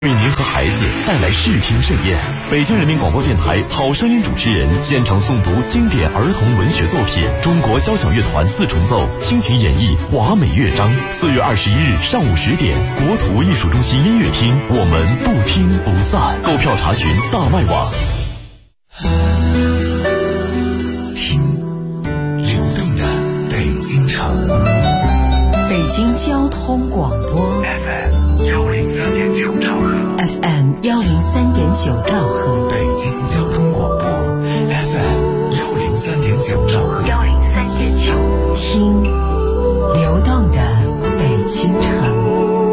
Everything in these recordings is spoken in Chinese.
为您和孩子带来视听盛宴。北京人民广播电台好声音主持人现场诵读经典儿童文学作品，中国交响乐团4重奏倾情演绎华美乐章。4月21日上午10点，国土艺术中心音乐厅，我们不听不散。购票查询大麦网。 听流动的北京城， 北京交通广播 FM103.9兆赫 ，FM103.9兆赫， 北京交通广播 FM103.9兆赫 ，103.9，听流动的北京城。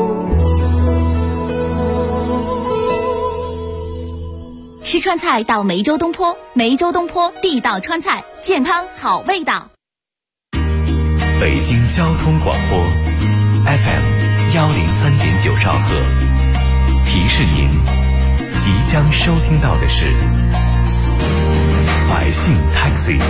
吃川菜到梅州东坡，梅州东坡地道川菜，健康好味道。 北京交通广播 FM103.9兆赫，提示您即将收听到的是百姓 Taxi。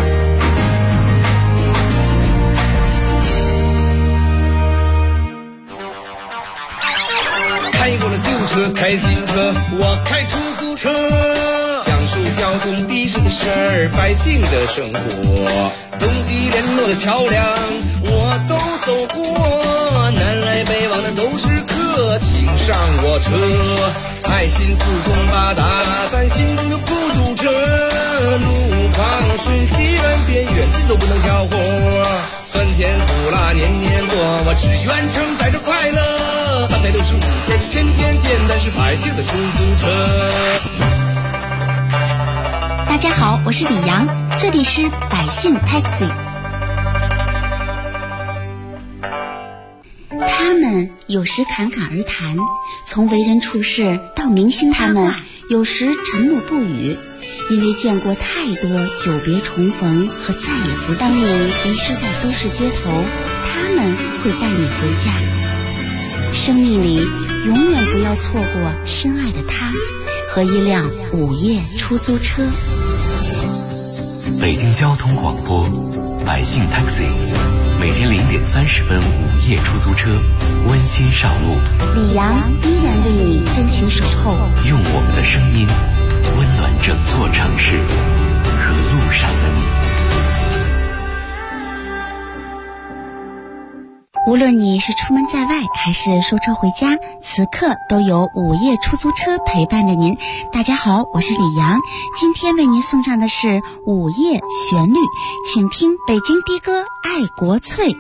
开过了旧车，开新车，我开出租车，讲述交通的士的事儿，百姓的生活，东西联络的桥梁我都走过，南来北往的都是客，请上我车，爱心四通八达，咱心中有孤独者，路旁顺西远边远近都不能挑活，酸甜苦辣年年过，我只愿承载着快乐，365天天天见，咱是百姓的出租车。 大家好，我是李阳，这里是百姓 Taxi。 他们有时侃侃而谈，从为人处事到明星他们有时沉默不语，因为见过太多久别重逢和再也不见。当你迷失在都市街头，他们会带你回家。生命里永远不要错过深爱的他和一辆午夜出租车。 北京交通广播百姓 Taxi， 每天0点30分午夜出租车温馨上路， 李阳依然为你真情守候， 用我们的声音温暖整座城市和路上的你。 无论你是出门在外还是收车回家，此刻都有午夜出租车陪伴着您。大家好，我是李阳，今天为您送上的是午夜旋律，请听北京的歌《爱国粹》。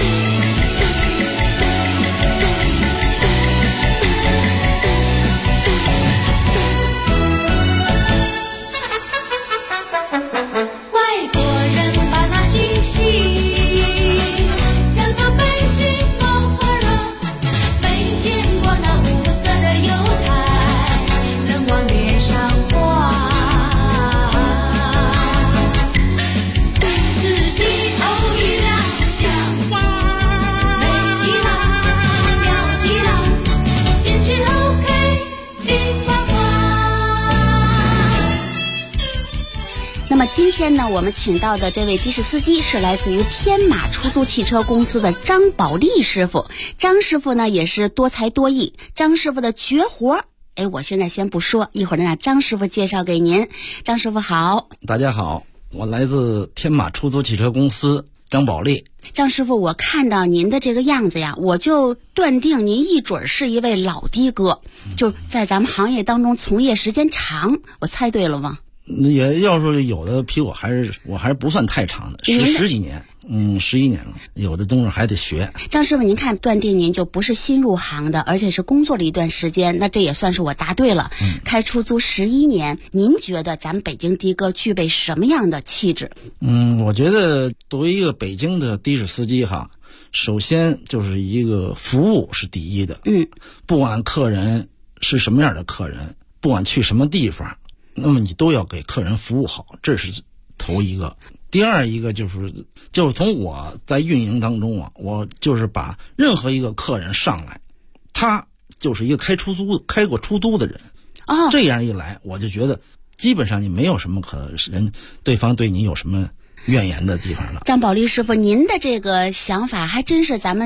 今天呢，我们请到的这位的士司机是来自于天马出租汽车公司的张宝利师傅。张师傅呢也是多才多艺，张师傅的绝活，我现在先不说，一会儿呢让张师傅介绍给您。张师傅好。 大家好，我来自天马出租汽车公司，张宝利。 张师傅，我看到您的这个样子呀，我就断定您一准是一位老的哥，就在咱们行业当中从业时间长，我猜对了吗？ 也要说有的比我还是不算太长的，十几年，11年了，有的东西还得学。 张师傅，您看断定您就不是新入行的，而且是工作了一段时间，那这也算是我答对了。开出租11年，您觉得咱们北京的哥具备什么样的气质？ 我觉得作为一个北京的的士司机哈，首先就是一个服务是第一的。不管客人是什么样的客人，不管去什么地方，那么你都要给客人服务好，这是头一个。第二一个就是从我在运营当中啊，我就是把任何一个客人上来，他就是一个开过出租的人，这样一来，我就觉得基本上你没有什么对方对你有什么怨言的地方了。 张宝利师傅，您的这个想法还真是咱们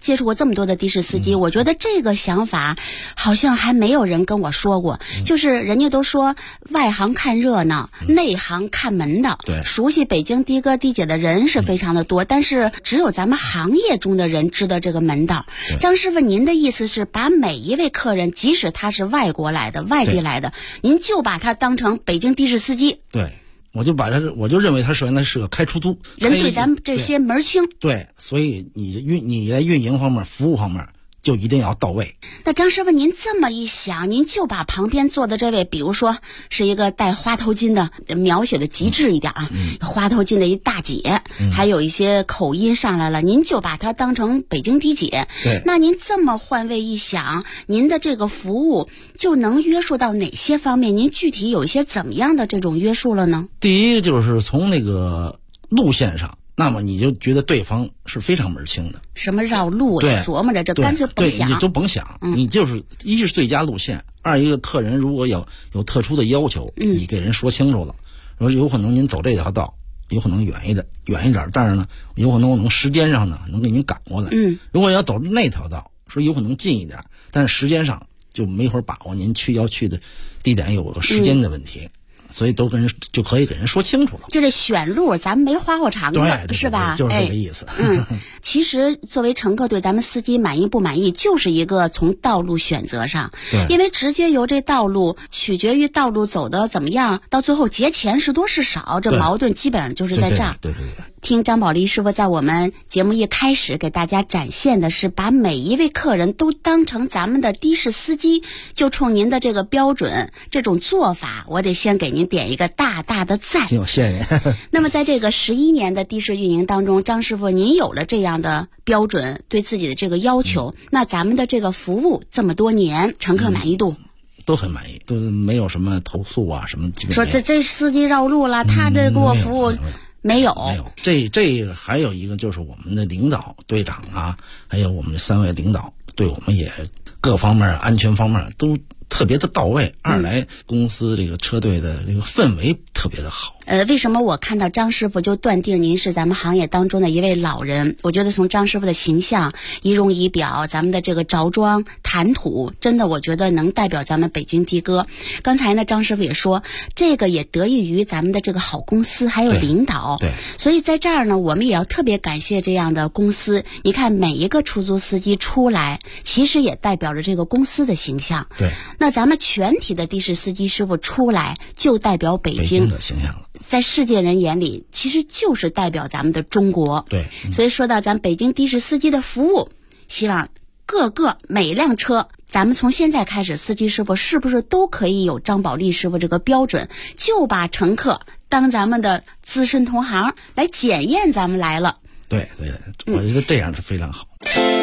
接触过这么多的的士司机，我觉得这个想法好像还没有人跟我说过。就是人家都说外行看热闹，内行看门道。 对， 熟悉北京的哥的姐的人是非常的多，但是只有咱们行业中的人知道这个门道。张师傅，您的意思是把每一位客人，即使他是外国来的、外地来的，您就把他当成北京的士司机。 对，我就认为他首先他是个开出租人，对咱们这些门清。 对，所以你在运营方面、服务方面就一定要到位。 那张师傅，您这么一想，您就把旁边坐的这位，比如说是一个戴花头巾的，描写的极致一点啊，花头巾的一大姐，还有一些口音上来了，您就把她当成北京的姐。 对， 那您这么换位一想，您的这个服务就能约束到哪些方面？您具体有一些怎么样的这种约束了呢？ 第一个就是从那个路线上，那么你就觉得对方是非常门清的。 什么绕路了，琢磨着这干脆甭想， 你就甭想，你就是一是最佳路线，二一个客人如果有特殊的要求，你给人说清楚了，说有可能您走这条道，有可能远一点，但是呢，有可能我能时间上呢能给您赶过来。如果要走那条道，说有可能近一点，但是时间上就没法把握您要去的地点有个时间的问题。所以都就可以给人说清楚了。就这选路，咱们没花过肠子， 对， 是吧？ 就是这个意思。 其实作为乘客对咱们司机满意不满意，就是一个从道路选择上，因为直接由这道路取决于道路走的怎么样，到最后结钱是多是少，这矛盾基本上就是在这儿。 对。 听张宝利师傅在我们节目一开始给大家展现的是把每一位客人都当成咱们的的士司机，就冲您的这个标准这种做法，我得先给您点一个大大的赞。 谢谢。 那么在这个11年的的士运营当中，张师傅您有了这样的标准，对自己的这个要求，那咱们的这个服务这么多年，乘客满意度都很满意，都没有什么投诉啊什么。 说这司机绕路了，他这给我服务没有。 这还有一个就是我们的领导队长啊，还有我们的3位领导对我们也各方面安全方面都特别的到位。二来公司这个车队的这个氛围特别的好。 为什么我看到张师傅就断定您是咱们行业当中的一位老人？我觉得从张师傅的形象、仪容仪表、咱们的这个着装、谈吐，真的我觉得能代表咱们北京的哥。刚才呢，张师傅也说，这个也得益于咱们的这个好公司还有领导。 对。 所以在这儿呢，我们也要特别感谢这样的公司。你看每一个出租司机出来，其实也代表着这个公司的形象。 对。 那咱们全体的的士司机师傅出来，就代表北京的形象了。 在世界人眼里，其实就是代表咱们的中国。 对。 所以说到咱北京的士司机的服务，希望每辆车，咱们从现在开始，司机师傅是不是都可以有张宝利师傅这个标准，就把乘客当咱们的资深同行来检验咱们来了。 对，我觉得这样是非常好。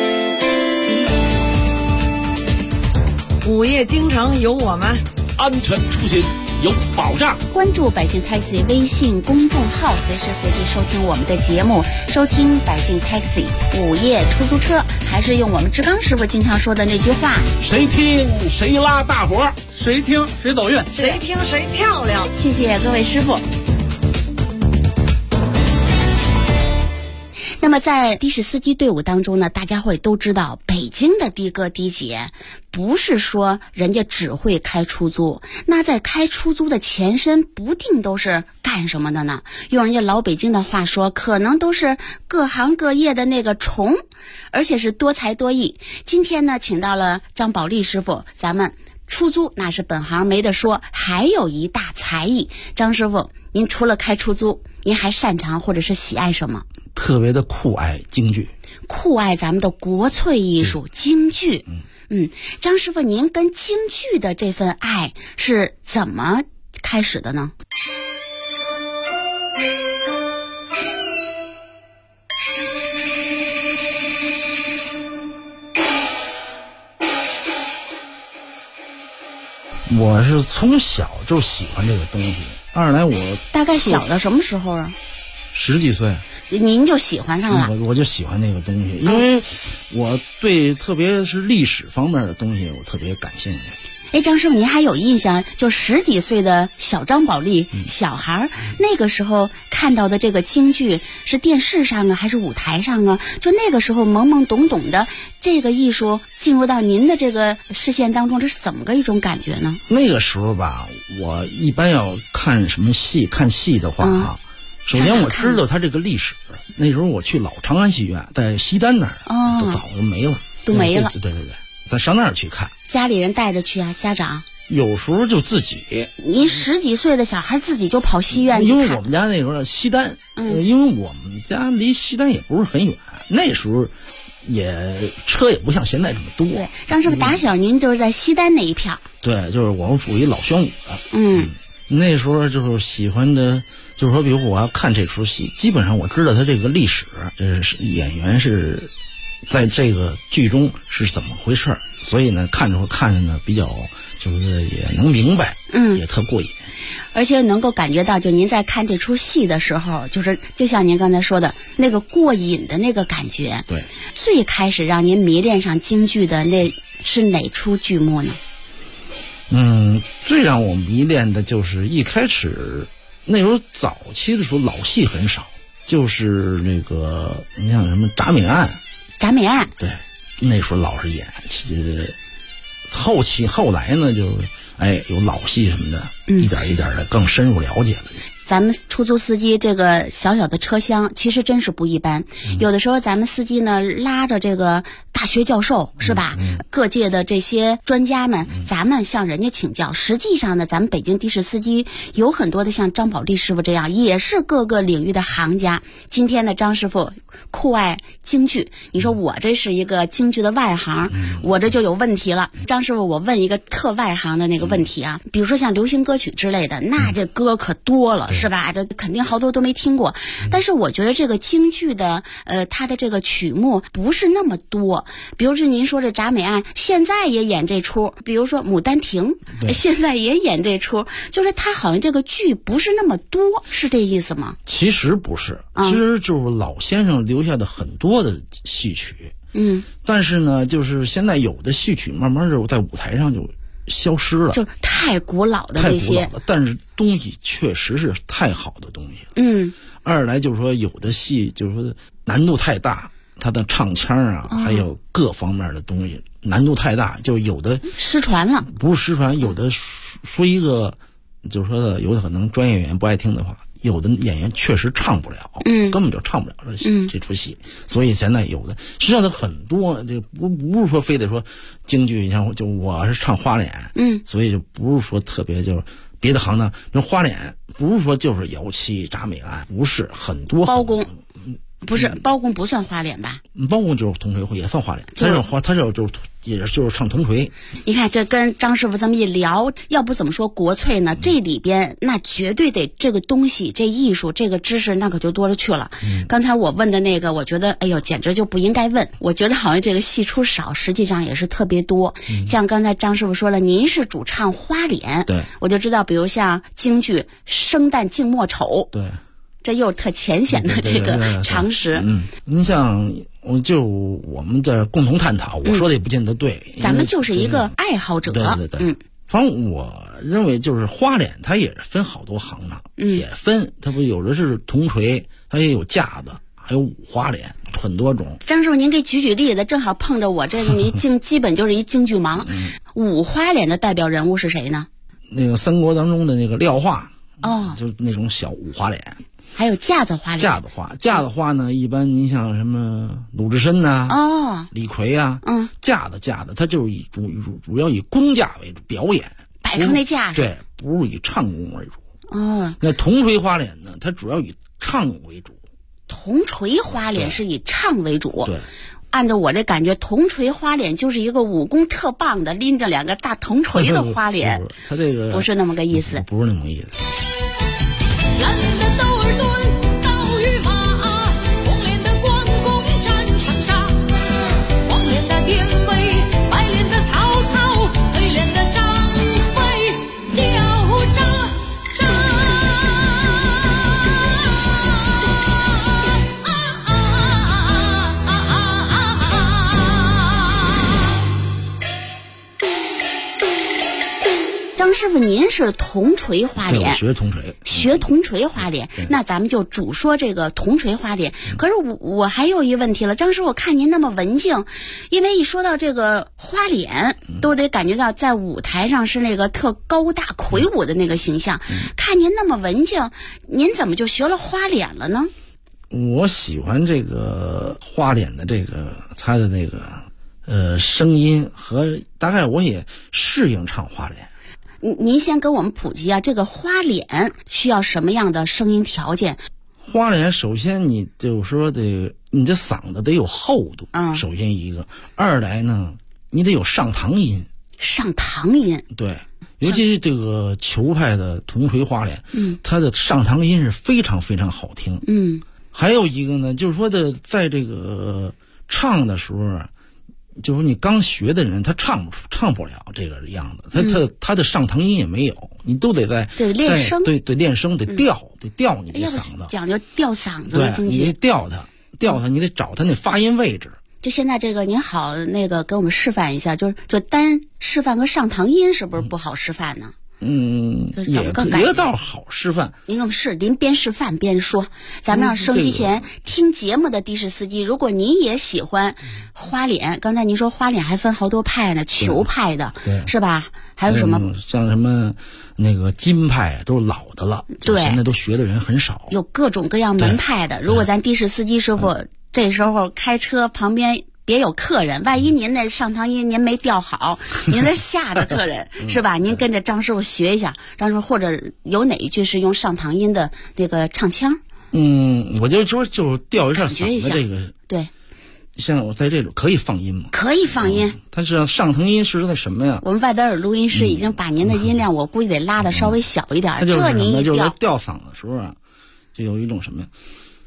午夜京城有我们， 安全出行有保障。 关注百姓 Taxi 微信公众号，随时随地收听我们的节目，收听百姓 Taxi 午夜出租车，还是用我们志刚师傅经常说的那句话： 谁听谁拉大伙， 谁听谁走运， 谁听谁漂亮。 谢谢各位师傅。那么在的士司机队伍当中呢，大家会都知道，北京的的哥的姐不是说人家只会开出租，那在开出租的前身不定都是干什么的呢？用人家老北京的话说，可能都是各行各业的那个虫，而且是多才多艺。今天呢，请到了张宝利师傅，咱们出租那是本行没得说，还有一大才艺。张师傅，您除了开出租，您还擅长或者是喜爱什么？ 特别的酷爱京剧， 酷爱咱们的国粹艺术京剧。张师傅，您跟京剧的这份爱是怎么开始的呢？ 我是从小就喜欢这个东西。二来我大概小到什么时候啊 ？10几岁。 您就喜欢上了？ 我就喜欢那个东西，因为我对特别是历史方面的东西我特别感兴趣。 张师傅，您还有印象，就10几岁的小张宝莉小孩那个时候看到的这个京剧是电视上啊还是舞台上啊？就那个时候懵懵懂懂的这个艺术进入到您的这个视线当中，这是怎么个一种感觉呢？ 那个时候吧，我一般要看什么戏，看戏的话啊，首先我知道它这个历史。那时候我去老长安戏院，在西单那儿，都早就没了， 都没了。 对，咱上那儿去看。 家里人带着去啊，家长。 有时候就自己。 您10几岁的小孩自己就跑戏院去看？ 因为我们家那时候西单，因为我们家离西单也不是很远，那时候车也不像现在这么多。 对，张师傅打小您就是在西单那一片。 对，就是我们属于老宣武的。那时候就是喜欢的，就是说，比如我要看这出戏，基本上我知道他这个历史，这是演员是在这个剧中是怎么回事，所以呢，看着呢比较就是也能明白，也特过瘾。 而且能够感觉到，就您在看这出戏的时候，就像您刚才说的那个过瘾的那个感觉。 对， 最开始让您迷恋上京剧的那是哪出剧目呢？ 最让我迷恋的就是一开始那时候早期的时候老戏很少，就是那个你像什么铡美案，对，那时候老是演。后来呢，就是有老戏什么的，一点一点的更深入了解了。 咱们出租司机这个小小的车厢其实真是不一般，有的时候咱们司机呢拉着这个大学教授是吧，各界的这些专家们，咱们向人家请教。实际上呢，咱们北京的士司机有很多的像张宝莉师傅这样，也是各个领域的行家。今天呢，张师傅酷爱京剧，你说我这是一个京剧的外行，我这就有问题了。张师傅，我问一个特外行的那个问题啊，比如说像流行歌曲之类的，那这歌可多了，是吧？这肯定好多都没听过。但是我觉得这个京剧的它的这个曲目不是那么多。比如说您说这铡美案现在也演这出，比如说牡丹亭现在也演这出，就是它好像这个剧不是那么多，是这意思吗？ 其实不是，其实就是老先生留下的很多的戏曲。但是呢，就是现在有的戏曲慢慢就在舞台上就消失了， 就太古老的那些， 太古老了，但是东西确实是太好的东西了。二来就是说有的戏就是说难度太大，它的唱腔啊，还有各方面的东西难度太大，就有的失传了。 不是失传，有的说一个就是说有的可能专业演员不爱听的话，有的演员确实唱不了，根本就唱不了这出戏。所以现在有的实际上它很多，这不是说非得说京剧，你像就我是唱花脸，所以就不是说特别就是别的行当，比如花脸不是说就是姚七铡美案，不是很多包公。不是包公不算花脸吧？ 包公就是铜锤也算花脸，他就是唱铜锤。 你看这跟张师傅这么一聊，要不怎么说国粹呢？这里边那绝对得这个东西，这艺术，这个知识那可就多了去了。刚才我问的那个，我觉得哎呦简直就不应该问。我觉得好像这个戏出少，实际上也是特别多。像刚才张师傅说了，您是主唱花脸， 对， 我就知道，比如像京剧生旦净末丑， 对。 这又是特浅显的这个常识。 你像我们在共同探讨，我说的也不见得对， 咱们就是一个爱好者。 对。反正我认为就是花脸，它也分好多行当，也分，它不有的是铜锤，它也有架子，还有五花脸，很多种。 张师傅，您给举例子，正好碰着我这个基本就是一京剧盲。五花脸的代表人物是谁呢？ 那个三国当中的那个廖化，就是那种小五花脸。 还有架子花脸， 架子花呢，一般您像什么鲁智深呐，李逵啊，架子，它就是主要以功架为主，表演摆出那架势， 对，不是以唱功为主。那铜锤花脸呢，它主要以唱为主。 铜锤花脸是以唱为主， 对。 按照我这感觉，铜锤花脸就是一个武功特棒的，拎着2个大铜锤的花脸， 它这个不是那么个意思， 不是那么个意思。 蓝脸的窦尔敦，刀与马，红脸的关公战长沙，黄脸的典韦，白脸的曹操，黑脸的张飞，叫喳喳。 张师傅，您是铜锤花对， 脸， 我学铜锤， 学铜锤花脸，那咱们就主说这个铜锤花脸。可是我还有一个问题了，张师傅，我看您那么文静，因为一说到这个花脸，都得感觉到在舞台上是那个特高大魁梧的那个形象。看您那么文静，您怎么就学了花脸了呢？ 我喜欢这个花脸的这个他的那个声音和大概我也适应唱花脸。 您先给我们普及啊，这个花脸需要什么样的声音条件？ 花脸首先你就是说你的嗓子得有厚度，首先一个，二来呢，你得有上膛音。 上膛音，对， 尤其是这个球派的铜锤花脸，它的上膛音是非常非常好听。还有一个呢，就是说在这个唱的时候啊，就是说你刚学的人他唱不了这个样子，他的上膛音也没有，你都得在练声， 对练声得调你的嗓子， 讲究调嗓子， 对，你得调它，你得找它那发音位置。 就现在这个您好，那个给我们示范一下，就单示范个上膛音是不是不好示范呢？ 也倒好示范。 您给我们您边示范边说，咱们让收机前听节目的的士司机，如果您也喜欢花脸，刚才您说花脸还分好多派呢，球派的，是吧？还有什么？ 像什么那个金派都是老的了，对，现在都学的人很少， 有各种各样门派的。如果咱的士司机师傅这时候开车旁边别有客人，万一您那上膛音您没调好，您在吓着客人是吧？您跟着张师傅学一下，张师傅或者有哪一句是用上膛音的那个唱腔？ 我就说就是调一下嗓子这个。 对， 像我在这种可以放音吗？ 可以放音。 它是上膛音是那什么呀？ 我们外边有录音师已经把您的音量，我估计得拉的稍微小一点。 这您一就是调嗓子的时候啊，就有一种什么呀？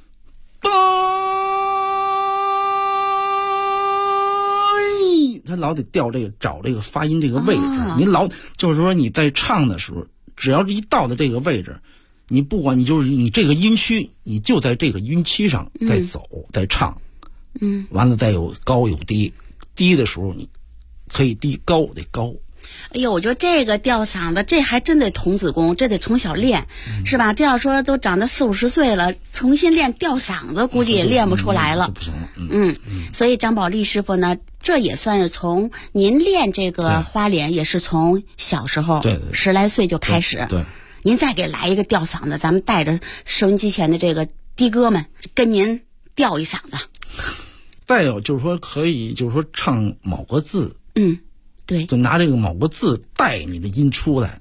他老得调找这个发音这个位置，你老就是说你在唱的时候，只要一到的这个位置，你不管你这个音区，你就在这个音区上在走，在唱，完了再有高有低，低的时候你可以低，高得高。 哎呦，我觉得这个调嗓子，这还真得童子功，这得从小练，是吧？这要说都长得40-50岁了，重新练调嗓子，估计也练不出来了。 不行了。 所以张宝利师傅呢，这也算是从您练这个花脸，也是从小时候10来岁就开始。 对， 您再给来一个调嗓子，咱们带着收音机前的这个的哥们跟您调一嗓子。 再有就是说可以，就是说唱某个字。 对， 就拿这个某个字带你的音出来。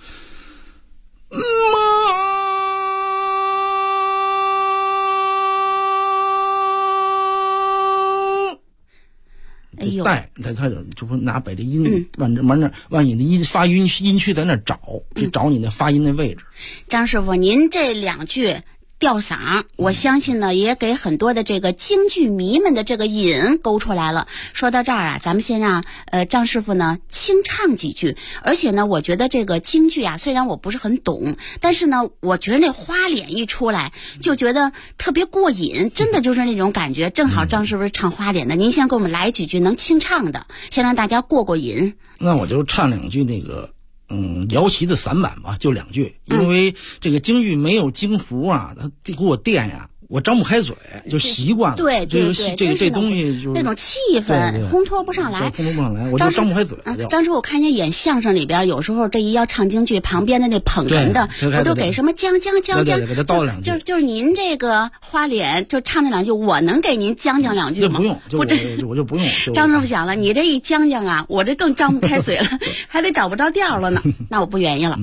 哎呦， 带他就说拿把这音往你的音发音区在那找，就找你的发音的位置。 张师傅，您这2句调嗓，我相信呢，也给很多的这个京剧迷们的这个瘾勾出来了。说到这儿啊，咱们先让张师傅呢清唱几句。而且呢，我觉得这个京剧啊，虽然我不是很懂，但是呢，我觉得那花脸一出来，就觉得特别过瘾，真的就是那种感觉。正好张师傅是唱花脸的，您先给我们来几句能清唱的，先让大家过瘾。 那我就唱2句那个。姚旗的散板吧，就2句，因为这个京剧没有京胡啊，他给我垫呀，我张不开嘴，就习惯了。 对， 这东西就是那种气氛烘托不上来， 我就张不开嘴。 张师傅，我看见演相声里边，有时候这一要唱京剧，旁边的那捧哏的，我都给什么将， 给他叨2句。 就是您这个花脸，就唱这2句，我能给您将2句吗？ 不用，我就不用。 张师傅想了，你这一将啊，我这更张不开嘴了，还得找不着调了呢。那我不愿意了。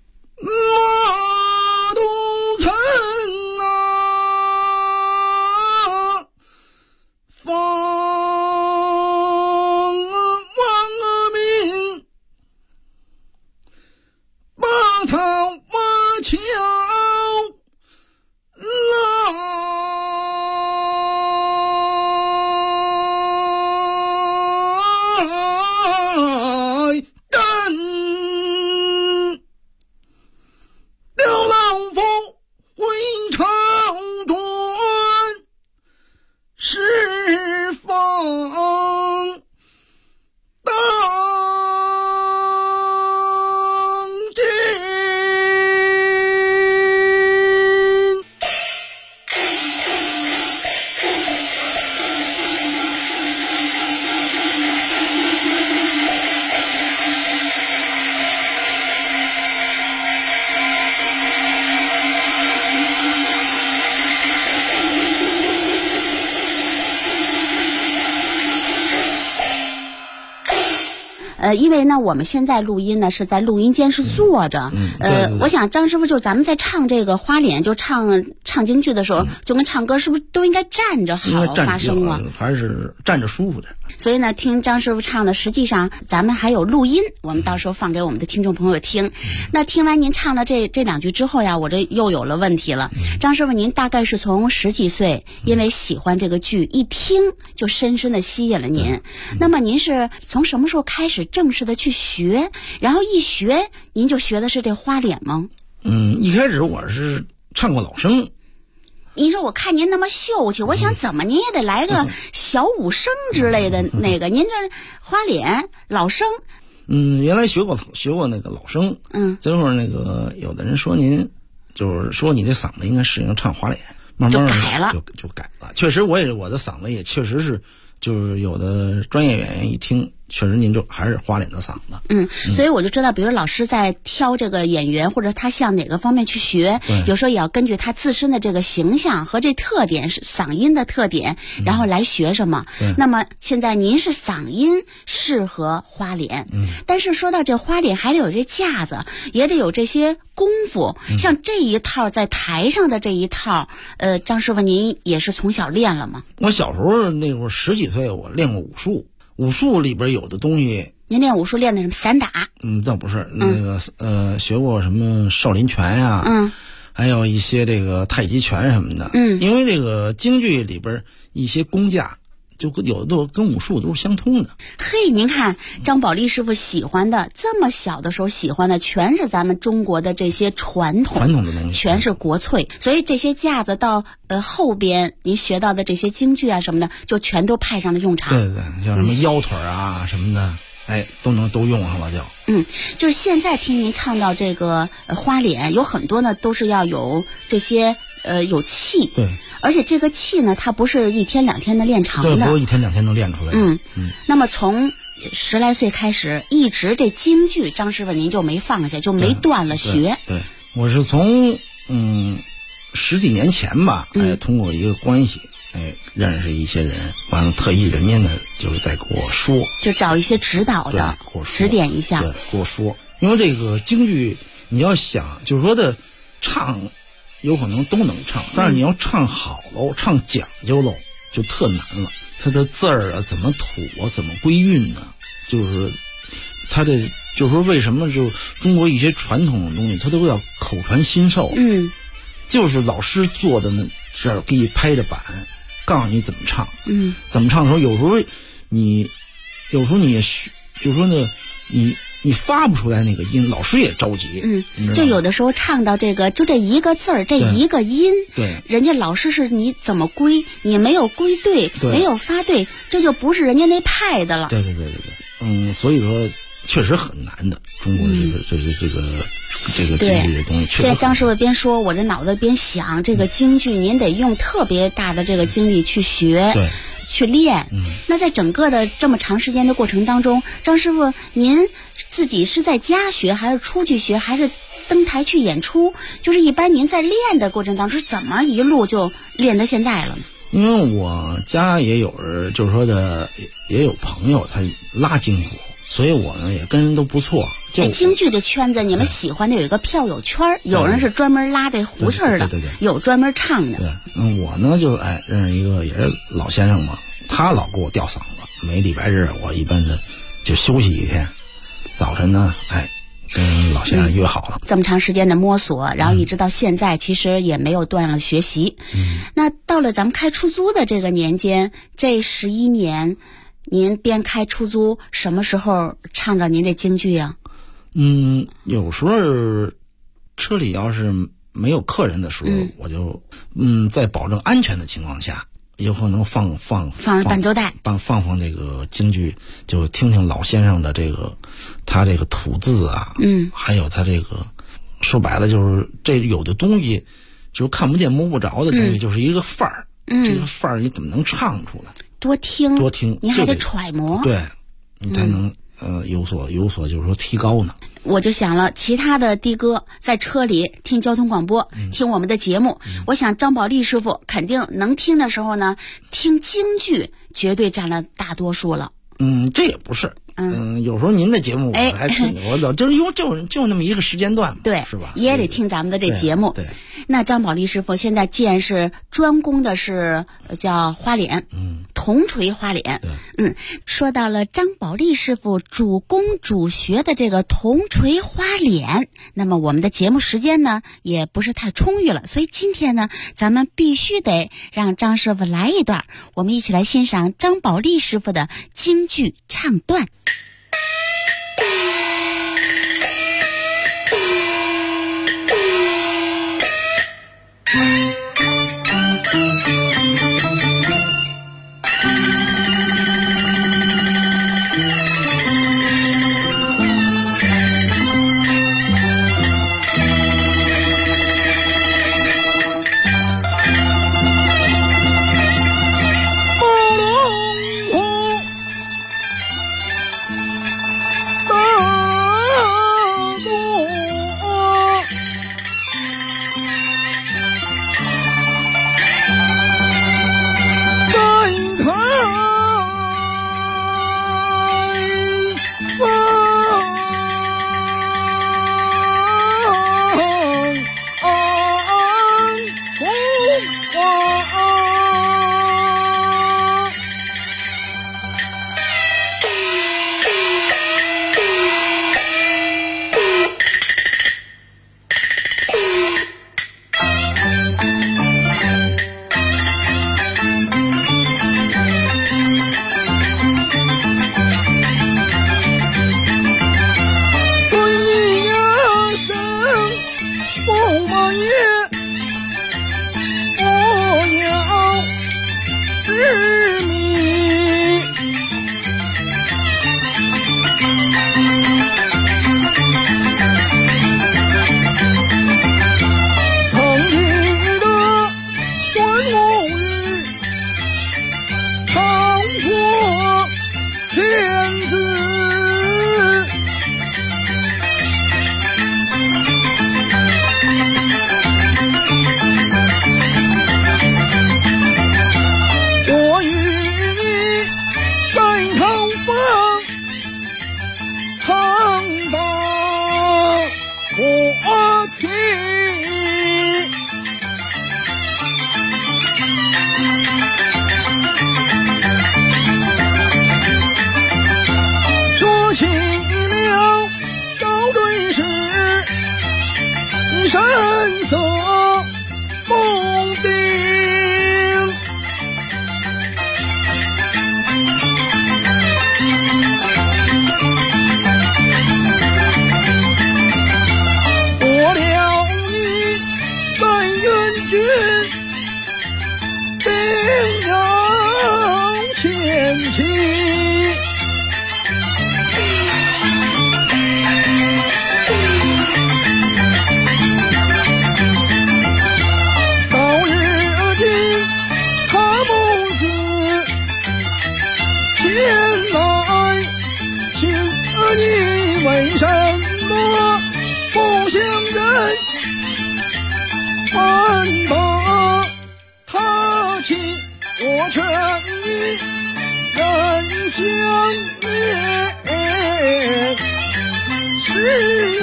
马都城啊，放王明，把他挖桥来干。 因为呢，我们现在录音呢是在录音间是坐着，我想张师傅就咱们在唱这个花脸，就唱京剧的时候，就跟唱歌是不是都应该站着好发声啊？ 还是站着舒服的。 所以呢，听张师傅唱的，实际上咱们还有录音，我们到时候放给我们的听众朋友听。那听完您唱的这两句之后呀，我这又有了问题了。张师傅，您大概是从10几岁，因为喜欢这个剧，一听就深深的吸引了您。那么您是从什么时候开始正式的去学？然后一学，您就学的是这花脸吗？ 一开始我是唱过老生。 你说我看您那么秀气，我想怎么您也得来个小武生之类的那个，您这花脸老生。 原来学过那个老生，最后那个有的人说您就是说你这嗓子应该适应唱花脸，慢慢就改了， 就改了。确实我的嗓子也确实是，就是有的专业演员一听，确实您就还是花脸的嗓子。 所以我就知道，比如老师在挑这个演员，或者他向哪个方面去学，有时候也要根据他自身的这个形象和这特点，是嗓音的特点，然后来学什么。那么现在您是嗓音适合花脸，但是说到这花脸，还得有这架子，也得有这些功夫。像这一套在台上的这一套，张师傅您也是从小练了吗？ 我小时候那会儿10几岁，我练过武术。武术里边有的东西， 您练武术练的什么散打？ 倒不是那个学过什么少林拳呀，还有一些这个太极拳什么的。因为这个京剧里边一些功架，就有的都跟武术都是相通的。 嘿，您看张宝丽师傅喜欢的，这么小的时候喜欢的，全是咱们中国的这些传统的东西， 全是国粹。所以这些架子到后边您学到的这些京剧啊什么的，就全都派上了用场。 对，像什么腰腿啊什么的，都用上了就。 就是现在听您唱到这个花脸，有很多呢都是要有这些有气。 对。 而且这个气呢，它不是1天2天的练成的， 对，不是1天2天能练出来的。 那么从10来岁开始，一直这京剧，张师傅您就没放下，就没断了学。 对，我是从10几年前吧，通过一个关系，认识一些人，完了特意人家呢就是在给我说， 就找一些指导的， 给我说指点一下， 对，给我说。因为这个京剧，你要想就是说的唱。有可能都能唱，但是你要唱好喽，唱讲究喽，就特难了。它的字儿啊，怎么吐啊，怎么归韵呢？就是它的，就是说为什么就中国一些传统的东西，它都要口传心授。就是老师做的呢，是给你拍着板，告诉你怎么唱。怎么唱的时候，有时候你也就是说呢，你发不出来那个音，老师也着急。 这有的时候唱到这个，就这一个字儿，这一个音， 对， 人家老师是你怎么归，你没有归对，没有发对，这就不是人家那派的了。 对。所以说确实很难的，中国的这个京剧这东西确实。 现在张师傅边说，我这脑子边想，这个京剧您得用特别大的这个精力去学。 对。 去练。那在整个的这么长时间的过程当中，张师傅您自己是在家学，还是出去学，还是登台去演出？就是一般您在练的过程当中，是怎么一路就练到现在了呢？ 因为我家也有人，就是说的也有朋友他拉京胡，所以我呢也跟人都不错。 京剧的圈子，你们喜欢的有一个票友圈，有人是专门拉这胡气儿的， 对， 有专门唱的。 对，我呢就认识一个也是老先生嘛，他老给我吊嗓子，每礼拜日我一般的就休息1天，早晨呢跟老先生约好了。 这么长时间的摸索，然后一直到现在，其实也没有断了学习。那到了咱们开出租的这个年间，这11年，您边开出租，什么时候唱着您这京剧呀？ 有时候车里要是没有客人的时候，我就在保证安全的情况下，有可能放伴奏带， 放这个京剧，就听听老先生的这个他这个吐字啊，还有他这个说白了就是这有的东西就是看不见摸不着的东西，就是一个范儿。这个范儿你怎么能唱出来？ 多听，你还得揣摩， 对，你才能有所就是说提高呢。 我就想了，其他的的哥在车里听交通广播，听我们的节目，我想张宝丽师傅肯定能听的时候呢，听京剧绝对占了大多数了。 这也不是， 有时候您的节目我还听，我老就是因为就那么一个时间段嘛， 对， 是吧？ 也得听咱们的这节目。 对。 那张宝利师傅现在既然是专攻的是叫花脸，铜锤花脸，说到了张宝利师傅主攻主学的这个铜锤花脸，那么我们的节目时间呢也不是太充裕了，所以今天呢咱们必须得让张师傅来一段，我们一起来欣赏张宝利师傅的京剧唱段。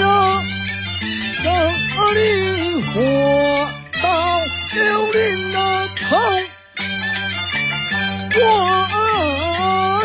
火到柳林啊。